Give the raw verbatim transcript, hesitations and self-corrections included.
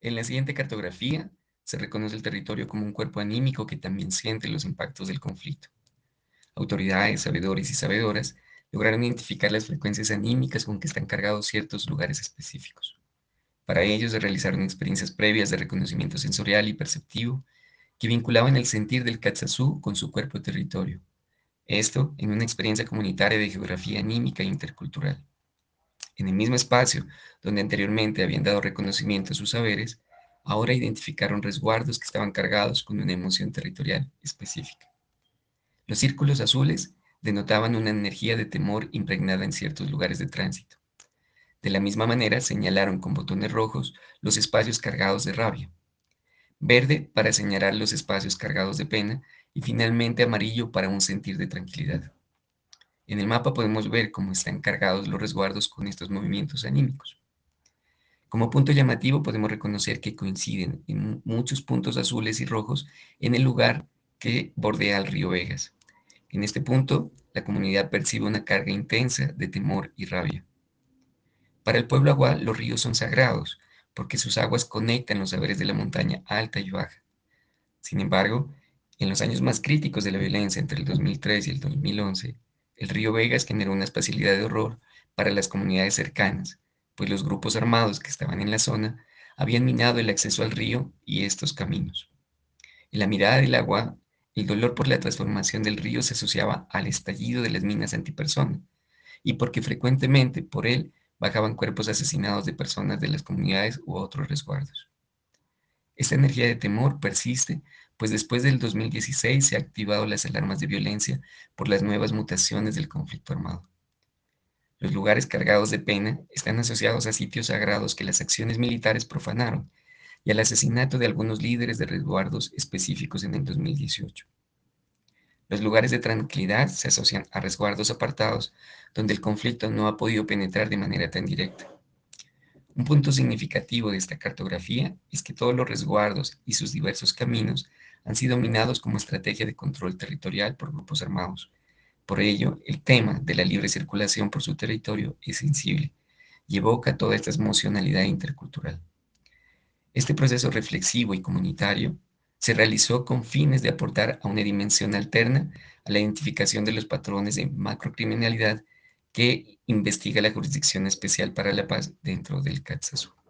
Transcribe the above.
En la siguiente cartografía se reconoce el territorio como un cuerpo anímico que también siente los impactos del conflicto. Autoridades, sabedores y sabedoras lograron identificar las frecuencias anímicas con que están cargados ciertos lugares específicos. Para ello se realizaron experiencias previas de reconocimiento sensorial y perceptivo que vinculaban el sentir del Katsazú con su cuerpo territorio. Esto en una experiencia comunitaria de geografía anímica e intercultural. En el mismo espacio donde anteriormente habían dado reconocimiento a sus saberes, ahora identificaron resguardos que estaban cargados con una emoción territorial específica. Los círculos azules denotaban una energía de temor impregnada en ciertos lugares de tránsito. De la misma manera, señalaron con botones rojos los espacios cargados de rabia, verde para señalar los espacios cargados de pena y finalmente amarillo para un sentir de tranquilidad. En el mapa podemos ver cómo están cargados los resguardos con estos movimientos anímicos. Como punto llamativo podemos reconocer que coinciden en muchos puntos azules y rojos en el lugar que bordea el río Vegas. En este punto, la comunidad percibe una carga intensa de temor y rabia. Para el pueblo Agua, los ríos son sagrados, porque sus aguas conectan los saberes de la montaña alta y baja. Sin embargo, en los años más críticos de la violencia entre el dos mil tres y el dos mil once, el río Vegas generó una espacialidad de horror para las comunidades cercanas, pues los grupos armados que estaban en la zona habían minado el acceso al río y estos caminos. En la mirada del agua, el dolor por la transformación del río se asociaba al estallido de las minas antipersona, y porque frecuentemente por él bajaban cuerpos asesinados de personas de las comunidades u otros resguardos. Esta energía de temor persiste, pues después del dos mil dieciséis se han activado las alarmas de violencia por las nuevas mutaciones del conflicto armado. Los lugares cargados de pena están asociados a sitios sagrados que las acciones militares profanaron y al asesinato de algunos líderes de resguardos específicos en el dos mil dieciocho. Los lugares de tranquilidad se asocian a resguardos apartados donde el conflicto no ha podido penetrar de manera tan directa. Un punto significativo de esta cartografía es que todos los resguardos y sus diversos caminos han sido minados como estrategia de control territorial por grupos armados. Por ello, el tema de la libre circulación por su territorio es sensible y evoca toda esta emocionalidad intercultural. Este proceso reflexivo y comunitario se realizó con fines de aportar a una dimensión alterna a la identificación de los patrones de macrocriminalidad que investiga la Jurisdicción Especial para la Paz dentro del Cátsazú.